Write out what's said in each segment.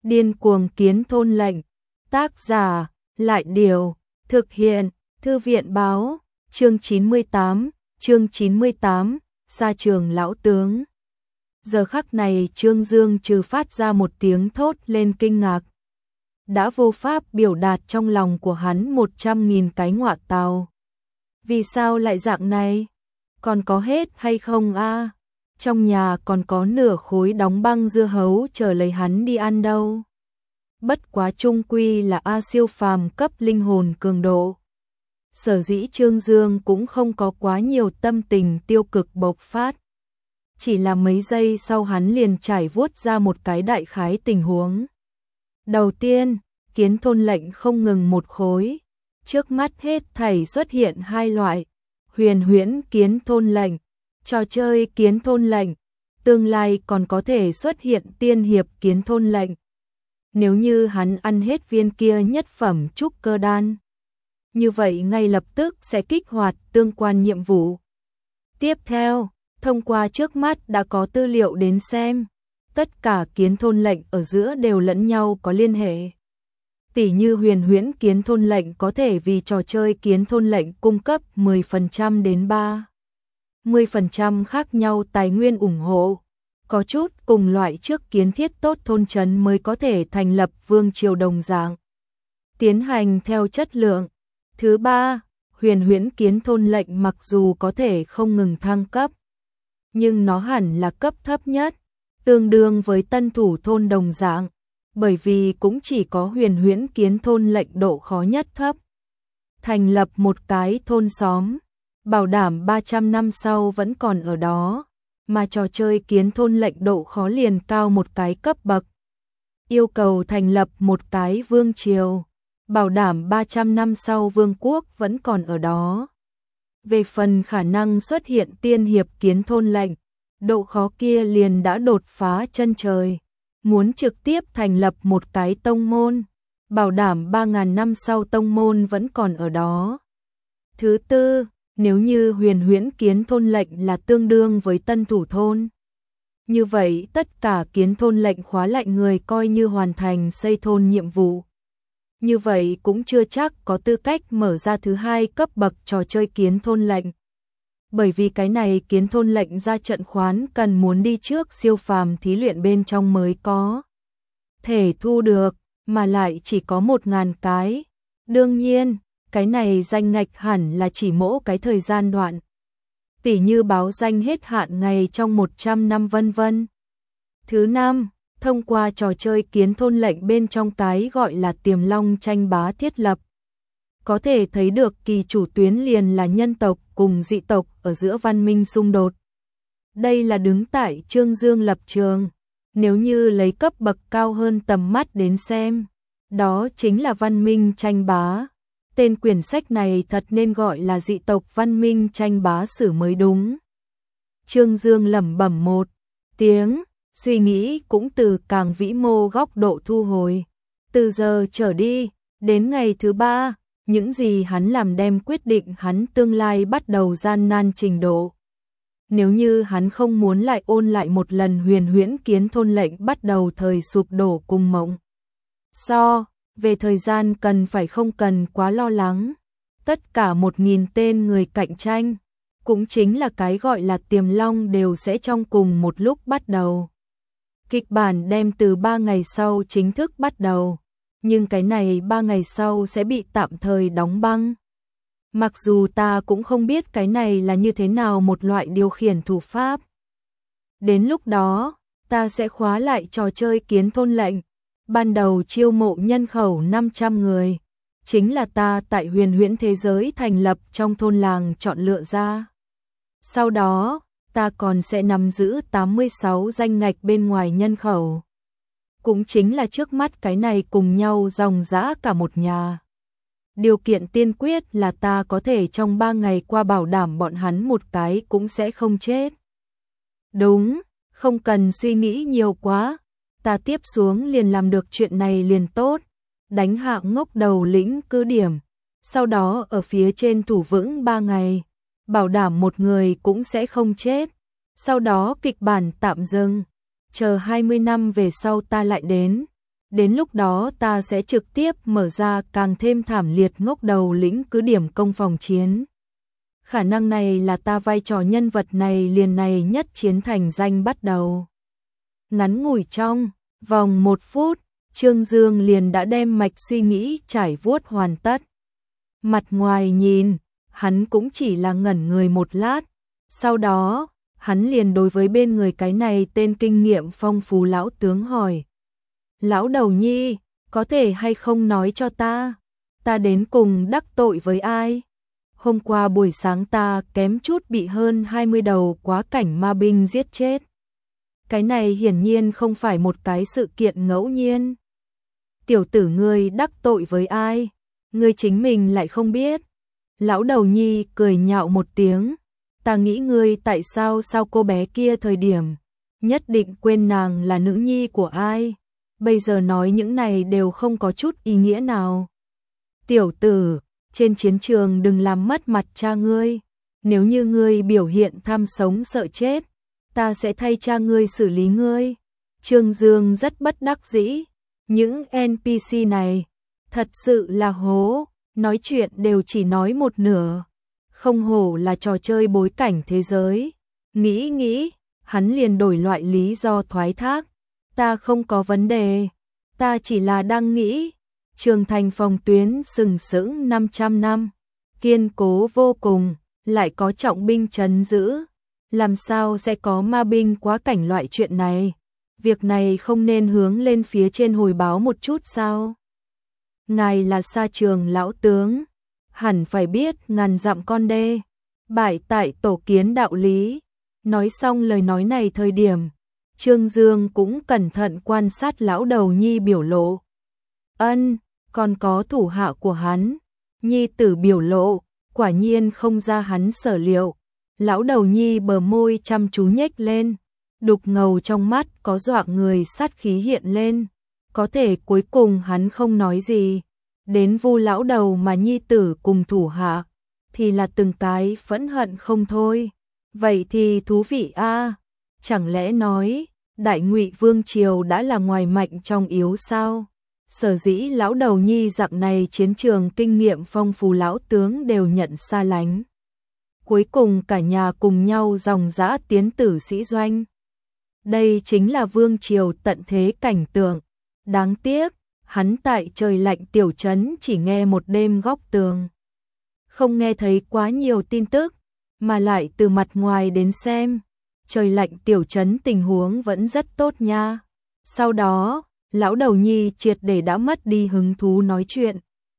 Điên cuồng kiến thôn lệnh. Tác giả, Lại Điều. Thực hiện, Thư viện Báo. Chương 98, Sa trường lão tướng. Giờ khắc này Trương Dương trừ phát ra một tiếng thốt lên kinh ngạc. Đã vô pháp biểu đạt trong lòng của hắn 100.000 cái ngọa tào. Vì sao lại dạng này? Còn có hết hay không a? Trong nhà còn có nửa khối đóng băng dưa hấu chờ lấy hắn đi ăn đâu. Bất quá chung quy là A siêu phàm cấp linh hồn cường độ. Sở dĩ Trương Dương cũng không có quá nhiều tâm tình tiêu cực bộc phát. Chỉ là mấy giây sau hắn liền trải vuốt ra một cái đại khái tình huống. Đầu tiên, kiến thôn lệnh không ngừng một khối. Trước mắt hết thảy xuất hiện hai loại. Huyền huyễn kiến thôn lệnh, trò chơi kiến thôn lệnh. Tương lai còn có thể xuất hiện tiên hiệp kiến thôn lệnh. Nếu như hắn ăn hết viên kia nhất phẩm trúc cơ đan, như vậy ngay lập tức sẽ kích hoạt tương quan nhiệm vụ. Tiếp theo, thông qua trước mắt đã có tư liệu đến xem, tất cả kiến thôn lệnh ở giữa đều lẫn nhau có liên hệ. Tỉ như huyền huyễn kiến thôn lệnh có thể vì trò chơi kiến thôn lệnh cung cấp 10% đến 30% khác nhau tài nguyên ủng hộ. Có chút cùng loại trước kiến thiết tốt thôn trấn mới có thể thành lập vương triều đồng dạng. Tiến hành theo chất lượng. Thứ ba, huyền huyễn kiến thôn lệnh mặc dù có thể không ngừng thăng cấp, nhưng nó hẳn là cấp thấp nhất, tương đương với tân thủ thôn đồng dạng, bởi vì cũng chỉ có huyền huyễn kiến thôn lệnh độ khó nhất thấp. Thành lập một cái thôn xóm, bảo đảm 300 năm sau vẫn còn ở đó, mà trò chơi kiến thôn lệnh độ khó liền cao một cái cấp bậc. Yêu cầu thành lập một cái vương triều, bảo đảm 300 năm sau vương quốc vẫn còn ở đó. Về phần khả năng xuất hiện tiên hiệp kiến thôn lệnh, độ khó kia liền đã đột phá chân trời. Muốn trực tiếp thành lập một cái tông môn, bảo đảm 3.000 năm sau tông môn vẫn còn ở đó. Thứ tư, nếu như huyền huyễn kiến thôn lệnh là tương đương với tân thủ thôn, như vậy tất cả kiến thôn lệnh khóa lệnh người coi như hoàn thành xây thôn nhiệm vụ. Như vậy cũng chưa chắc có tư cách mở ra thứ hai cấp bậc trò chơi kiến thôn lệnh. Bởi vì cái này kiến thôn lệnh ra trận khoán cần muốn đi trước siêu phàm thí luyện bên trong mới có thể thu được, mà lại chỉ có 1.000 cái. Đương nhiên, cái này danh ngạch hẳn là chỉ mỗi cái thời gian đoạn. Tỉ như báo danh hết hạn ngày trong 100 năm vân vân. Thứ năm, thông qua trò chơi kiến thôn lệnh bên trong cái gọi là Tiềm Long tranh bá thiết lập. Có thể thấy được kỳ chủ tuyến liền là nhân tộc cùng dị tộc ở giữa văn minh xung đột. Đây là đứng tại Trương Dương lập trường. Nếu như lấy cấp bậc cao hơn tầm mắt đến xem, đó chính là văn minh tranh bá. Tên quyển sách này thật nên gọi là dị tộc văn minh tranh bá sử mới đúng. Trương Dương lẩm bẩm một tiếng, suy nghĩ cũng từ càng vĩ mô góc độ thu hồi. Từ giờ trở đi, đến ngày thứ ba, những gì hắn làm đem quyết định hắn tương lai bắt đầu gian nan trình độ. Nếu như hắn không muốn lại ôn lại một lần huyền huyễn kiến thôn lệnh bắt đầu thời sụp đổ cùng mộng. Về thời gian cần phải không cần quá lo lắng. Tất cả 1.000 tên người cạnh tranh, cũng chính là cái gọi là Tiềm Long đều sẽ trong cùng một lúc bắt đầu. Kịch bản đem từ 3 ngày sau chính thức bắt đầu, nhưng cái này 3 ngày sau sẽ bị tạm thời đóng băng. Mặc dù ta cũng không biết cái này là như thế nào một loại điều khiển thủ pháp. Đến lúc đó, ta sẽ khóa lại trò chơi kiến thôn lệnh. Ban đầu chiêu mộ nhân khẩu 500 người, chính là ta tại huyền huyễn thế giới thành lập trong thôn làng chọn lựa ra. Sau đó, ta còn sẽ nắm giữ 86 danh ngạch bên ngoài nhân khẩu. Cũng chính là trước mắt cái này cùng nhau dòng dã cả một nhà. Điều kiện tiên quyết là ta có thể trong 3 ngày qua bảo đảm bọn hắn một cái cũng sẽ không chết. Đúng, không cần suy nghĩ nhiều quá. Ta tiếp xuống liền làm được chuyện này liền tốt. Đánh hạ ngốc đầu lĩnh cứ điểm. Sau đó ở phía trên thủ vững 3 ngày. Bảo đảm một người cũng sẽ không chết. Sau đó kịch bản tạm dừng. Chờ 20 năm về sau ta lại đến. Đến lúc đó ta sẽ trực tiếp mở ra càng thêm thảm liệt ngóc đầu lĩnh cứ điểm công phòng chiến. Khả năng này là ta vai trò nhân vật này liền này nhất chiến thành danh bắt đầu. Ngắn ngủi trong vòng 1 phút, Trương Dương liền đã đem mạch suy nghĩ trải vuốt hoàn tất. Mặt ngoài nhìn, hắn cũng chỉ là ngẩn người một lát. Sau đó, hắn liền đối với bên người cái này tên kinh nghiệm phong phú lão tướng hỏi. Lão đầu nhi, có thể hay không nói cho ta đến cùng đắc tội với ai? Hôm qua buổi sáng ta kém chút bị hơn 20 đầu quá cảnh ma binh giết chết. Cái này hiển nhiên không phải một cái sự kiện ngẫu nhiên. Tiểu tử ngươi đắc tội với ai? Ngươi chính mình lại không biết. Lão đầu nhi cười nhạo một tiếng. Ta nghĩ ngươi tại sao cô bé kia thời điểm nhất định quên nàng là nữ nhi của ai. Bây giờ nói những này đều không có chút ý nghĩa nào. Tiểu tử, trên chiến trường đừng làm mất mặt cha ngươi. Nếu như ngươi biểu hiện tham sống sợ chết, ta sẽ thay cha ngươi xử lý ngươi. Trương Dương rất bất đắc dĩ. Những NPC này thật sự là hố, nói chuyện đều chỉ nói một nửa. Không hổ là trò chơi bối cảnh thế giới. Nghĩ, hắn liền đổi loại lý do thoái thác. Ta không có vấn đề, ta chỉ là đang nghĩ. Trường thành phòng tuyến sừng sững 500 năm, kiên cố vô cùng, lại có trọng binh trấn giữ. Làm sao sẽ có ma binh quá cảnh loại chuyện này? Việc này không nên hướng lên phía trên hồi báo một chút sao? Ngài là Sa Trường lão tướng, hẳn phải biết ngàn dặm con đê, bại tại tổ kiến đạo lý. Nói xong lời nói này thời điểm, Trương Dương cũng cẩn thận quan sát lão đầu nhi biểu lộ. Còn có thủ hạ của hắn, nhi tử biểu lộ, quả nhiên không ra hắn sở liệu. Lão đầu nhi bờ môi chăm chú nhếch lên, đục ngầu trong mắt có dọa người sát khí hiện lên. Có thể cuối cùng hắn không nói gì. Đến Vu lão đầu mà nhi tử cùng thủ hạ, thì là từng cái phẫn hận không thôi. Vậy thì thú vị a. Chẳng lẽ nói, Đại Ngụy Vương Triều đã là ngoài mạnh trong yếu sao? Sở dĩ lão đầu nhi dạng này chiến trường kinh nghiệm phong phú lão tướng đều nhận xa lánh. Cuối cùng cả nhà cùng nhau dòng dã tiến tử sĩ doanh. Đây chính là Vương Triều tận thế cảnh tượng. Đáng tiếc, hắn tại trời lạnh tiểu trấn chỉ nghe một đêm góc tường. Không nghe thấy quá nhiều tin tức, mà lại từ mặt ngoài đến xem, trời lạnh tiểu trấn tình huống vẫn rất tốt nha. Sau đó, lão đầu nhi triệt để đã mất đi hứng thú nói chuyện.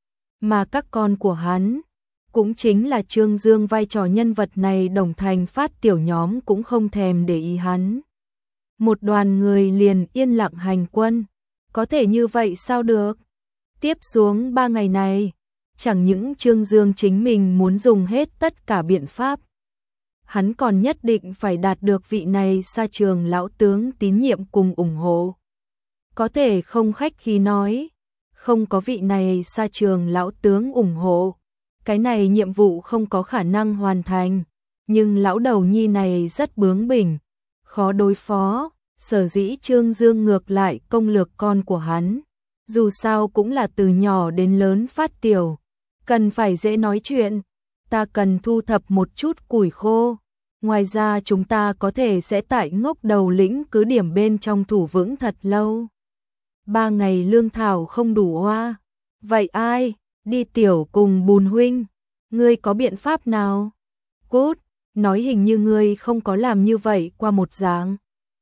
Mà các con của hắn, cũng chính là Trương Dương vai trò nhân vật này đồng thành phát tiểu nhóm cũng không thèm để ý hắn. Một đoàn người liền yên lặng hành quân. Có thể như vậy sao được? Tiếp xuống 3 ngày này, chẳng những Trương Dương chính mình muốn dùng hết tất cả biện pháp. Hắn còn nhất định phải đạt được vị này Sa Trường lão tướng tín nhiệm cùng ủng hộ. Có thể không khách khí nói, không có vị này Sa Trường lão tướng ủng hộ, cái này nhiệm vụ không có khả năng hoàn thành. Nhưng lão đầu nhi này rất bướng bỉnh, khó đối phó. Sở dĩ Trương Dương ngược lại công lược con của hắn, dù sao cũng là từ nhỏ đến lớn phát tiểu, cần phải dễ nói chuyện. Ta cần thu thập một chút củi khô, ngoài ra chúng ta có thể sẽ tại ngốc đầu lĩnh cứ điểm bên trong thủ vững thật lâu. 3 ngày lương thảo không đủ oa. Vậy ai đi tiểu cùng Bùn huynh, ngươi có biện pháp nào? Cút, nói hình như ngươi không có làm như vậy qua một dáng.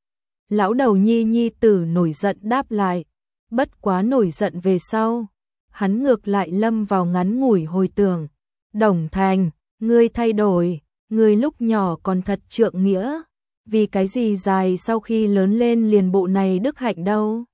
Lão đầu nhi tử nổi giận đáp lại, bất quá nổi giận về sau, hắn ngược lại lâm vào ngắn ngủi hồi tưởng. Đồng Thành, ngươi thay đổi, ngươi lúc nhỏ còn thật trượng nghĩa, vì cái gì dài sau khi lớn lên liền bộ này đức hạnh đâu?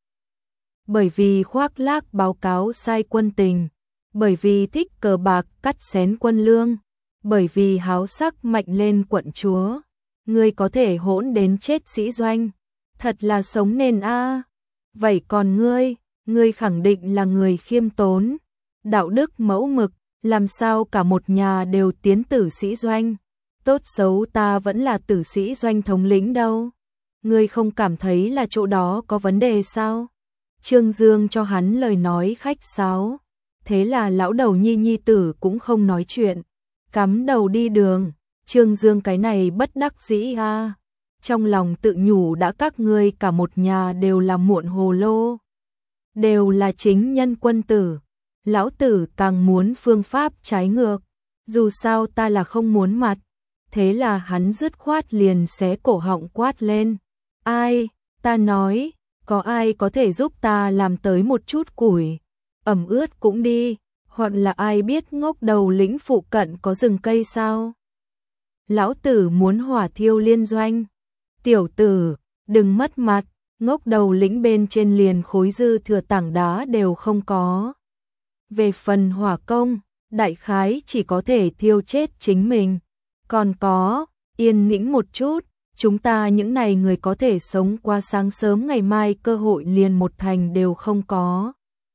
Bởi vì khoác lác báo cáo sai quân tình, bởi vì thích cờ bạc cắt xén quân lương, bởi vì háo sắc mạnh lên quận chúa, ngươi có thể hỗn đến chết sĩ doanh. Thật là sống nên a. Vậy còn ngươi khẳng định là người khiêm tốn, đạo đức mẫu mực, làm sao cả một nhà đều tiến tử sĩ doanh? Tốt xấu ta vẫn là tử sĩ doanh thống lĩnh đâu. Ngươi không cảm thấy là chỗ đó có vấn đề sao? Trương Dương cho hắn lời nói khách sáo. Thế là lão đầu nhi tử cũng không nói chuyện, cắm đầu đi đường. Trương Dương cái này bất đắc dĩ a, trong lòng tự nhủ đã các ngươi cả một nhà đều là muộn hồ lô, đều là chính nhân quân tử, lão tử càng muốn phương pháp trái ngược, dù sao ta là không muốn mặt. Thế là hắn dứt khoát liền xé cổ họng quát lên, ai, ta nói, có ai có thể giúp ta làm tới một chút củi, ẩm ướt cũng đi, hoặc là ai biết Ngốc Đầu lĩnh phụ cận có rừng cây sao? Lão tử muốn hỏa thiêu liên doanh. Tiểu tử, đừng mất mặt, Ngốc Đầu lĩnh bên trên liền khối dư thừa tảng đá đều không có. Về phần hỏa công, đại khái chỉ có thể thiêu chết chính mình. Còn có, yên tĩnh một chút, chúng ta những này người có thể sống qua sáng sớm ngày mai cơ hội liền một thành đều không có.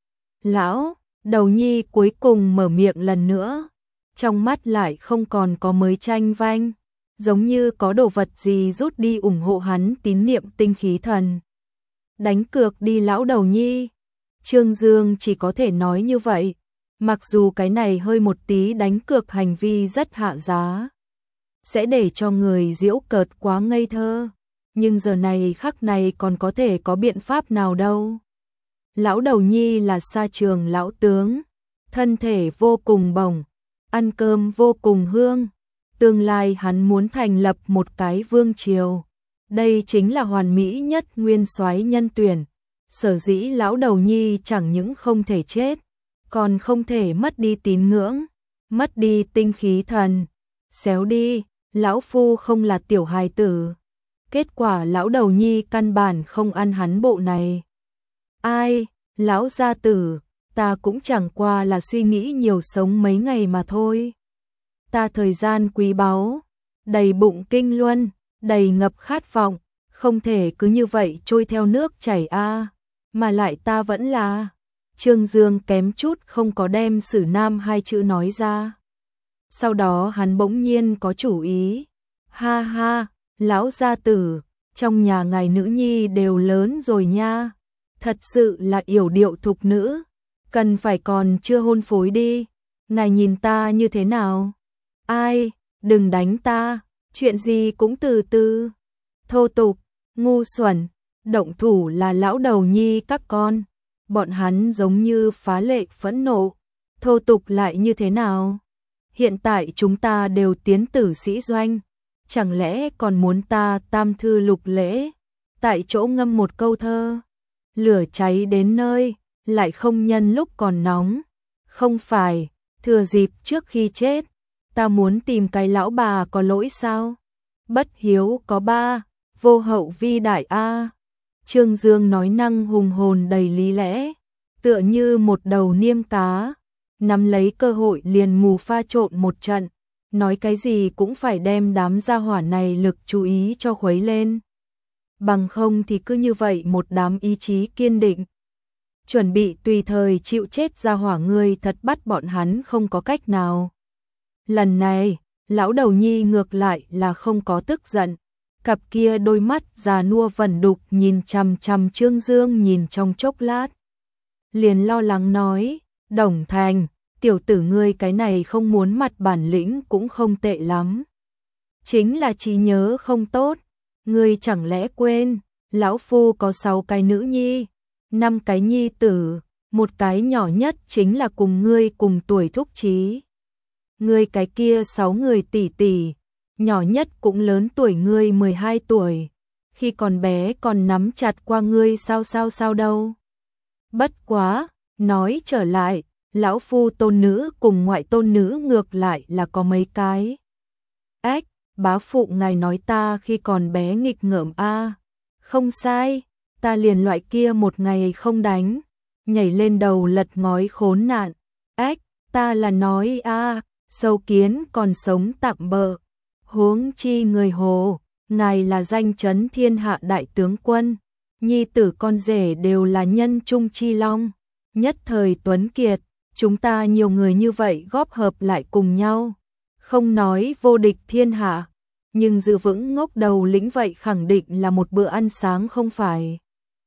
Lão đầu nhi cuối cùng mở miệng lần nữa, trong mắt lại không còn có mới tranh vanh, giống như có đồ vật gì rút đi ủng hộ hắn tín niệm tinh khí thần. Đánh cược đi lão đầu nhi. Trương Dương chỉ có thể nói như vậy, mặc dù cái này hơi một tí đánh cược hành vi rất hạ giá, sẽ để cho người giễu cợt quá ngây thơ, nhưng giờ này khắc này còn có thể có biện pháp nào đâu. Lão đầu nhi là sa trường lão tướng, thân thể vô cùng bổng, ăn cơm vô cùng hương, tương lai hắn muốn thành lập một cái vương triều. Đây chính là hoàn mỹ nhất nguyên soái nhân tuyển. Sở dĩ lão đầu nhi chẳng những không thể chết, còn không thể mất đi tín ngưỡng, mất đi tinh khí thần. Xéo đi, lão phu không là tiểu hài tử. Kết quả lão đầu nhi căn bản không ăn hắn bộ này. Ai, lão gia tử, ta cũng chẳng qua là suy nghĩ nhiều sống mấy ngày mà thôi. Ta thời gian quý báu, đầy bụng kinh luân, đầy ngập khát vọng, không thể cứ như vậy trôi theo nước chảy a, mà lại ta vẫn là. Trương Dương kém chút không có đem Sử Nam hai chữ nói ra. Sau đó hắn bỗng nhiên có chủ ý. Ha ha, lão gia tử, trong nhà ngài nữ nhi đều lớn rồi nha. Thật sự là yểu điệu thục nữ, cần phải còn chưa hôn phối đi. Ngài nhìn ta như thế nào? Ai, đừng đánh ta, chuyện gì cũng từ từ. Thô tục, ngu xuẩn, động thủ là lão đầu nhi các con. Bọn hắn giống như phá lệ phẫn nộ. Thô tục lại như thế nào? Hiện tại chúng ta đều tiến tử sĩ doanh, chẳng lẽ còn muốn ta tam thư lục lễ, tại chỗ ngâm một câu thơ, lửa cháy đến nơi, lại không nhân lúc còn nóng. Không phải, thừa dịp trước khi chết, ta muốn tìm cái lão bà có lỗi sao? Bất hiếu có ba, vô hậu vi đại a. Trương Dương nói năng hùng hồn đầy lý lẽ, tựa như một đầu niêm cá, nắm lấy cơ hội liền mù pha trộn một trận, nói cái gì cũng phải đem đám gia hỏa này lực chú ý cho khuấy lên. Bằng không thì cứ như vậy một đám ý chí kiên định, chuẩn bị tùy thời chịu chết gia hỏa ngươi thật bắt bọn hắn không có cách nào. Lần này, lão đầu nhi ngược lại là không có tức giận, cặp kia đôi mắt già nua vẩn đục nhìn chằm chằm Trương Dương nhìn trong chốc lát. Liền lo lắng nói, Đồng Thành, tiểu tử ngươi cái này không muốn mặt bản lĩnh cũng không tệ lắm. Chính là trí nhớ không tốt, ngươi chẳng lẽ quên, lão phu có 6 cái nữ nhi, 5 cái nhi tử, một cái nhỏ nhất chính là cùng ngươi cùng tuổi thúc trí. Ngươi cái kia 6 người tỷ tỷ, nhỏ nhất cũng lớn tuổi ngươi 12 tuổi, khi còn bé còn nắm chặt qua ngươi sao đâu. Bất quá, nói trở lại, lão phu tôn nữ cùng ngoại tôn nữ ngược lại là có mấy cái. Ách, bá phụ ngài nói ta khi còn bé nghịch ngợm a. Không sai, ta liền loại kia một ngày không đánh, nhảy lên đầu lật ngói khốn nạn. Ách, ta là nói a, sâu kiến còn sống tạm bợ. Huống chi người Hồ, ngài là danh chấn thiên hạ đại tướng quân, nhi tử con rể đều là nhân trung chi long, nhất thời tuấn kiệt, chúng ta nhiều người như vậy góp hợp lại cùng nhau, không nói vô địch thiên hạ, nhưng giữ vững Ngốc Đầu lĩnh vậy khẳng định là một bữa ăn sáng không phải.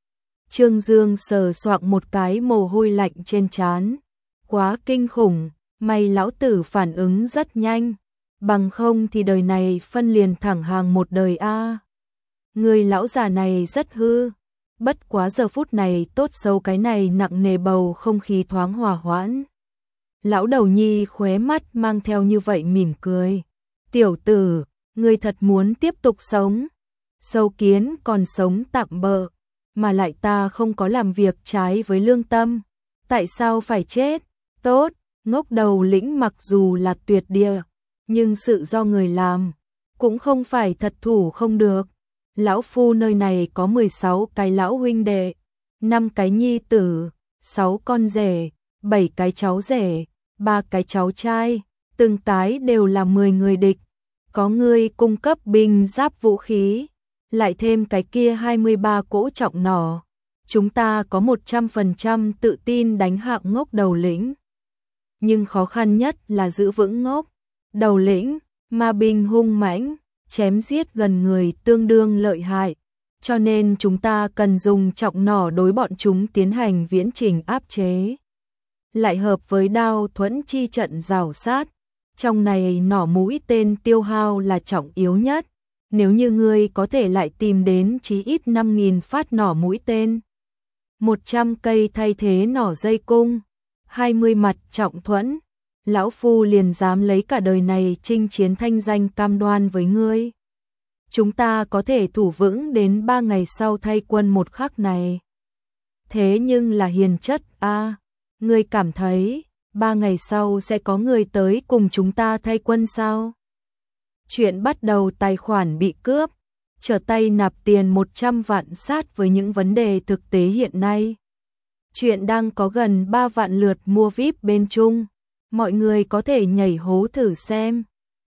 Trương Dương sờ soạng một cái mồ hôi lạnh trên trán. Quá kinh khủng, may lão tử phản ứng rất nhanh, bằng không thì đời này phân liền thẳng hàng một đời a. Người lão già này rất hư, bất quá giờ phút này tốt xấu cái này nặng nề bầu không khí thoáng hòa hoãn. Lão đầu nhi khóe mắt mang theo như vậy mỉm cười. Tiểu tử, ngươi thật muốn tiếp tục sống. Sâu kiến còn sống tạm bợ, mà lại ta không có làm việc trái với lương tâm. Tại sao phải chết? Tốt, ngốc đầu lĩnh mặc dù là tuyệt địa, nhưng sự do người làm, cũng không phải thật thủ không được. Lão phu nơi này có 16 cái lão huynh đệ, 5 cái nhi tử, 6 con rể, 7 cái cháu rể, 3 cái cháu trai, từng tái đều là 10 người địch. Có người cung cấp binh giáp vũ khí, lại thêm cái kia 23 cỗ trọng nỏ. Chúng ta có 100% tự tin đánh hạng ngốc đầu lĩnh. Nhưng khó khăn nhất là giữ vững ngốc đầu lĩnh, mà binh hung mãnh, chém giết gần người tương đương lợi hại. Cho nên chúng ta cần dùng trọng nỏ đối bọn chúng tiến hành viễn trình áp chế. Lại hợp với đao thuẫn chi trận rào sát. Trong này nỏ mũi tên tiêu hao là trọng yếu nhất. Nếu như ngươi có thể lại tìm đến chí ít 5.000 phát nỏ mũi tên, 100 cây thay thế nỏ dây cung, 20 mặt trọng thuẫn, lão phu liền dám lấy cả đời này chinh chiến thanh danh cam đoan với ngươi. Chúng ta có thể thủ vững đến 3 ngày sau thay quân một khắc này. Thế nhưng là hiền chất a, ngươi cảm thấy 3 ngày sau sẽ có người tới cùng chúng ta thay quân sao? Chuyện bắt đầu tài khoản bị cướp, trở tay nạp tiền 100 vạn sát với những vấn đề thực tế hiện nay. Chuyện đang có gần 3 vạn lượt mua VIP bên Trung, mọi người có thể nhảy hố thử xem.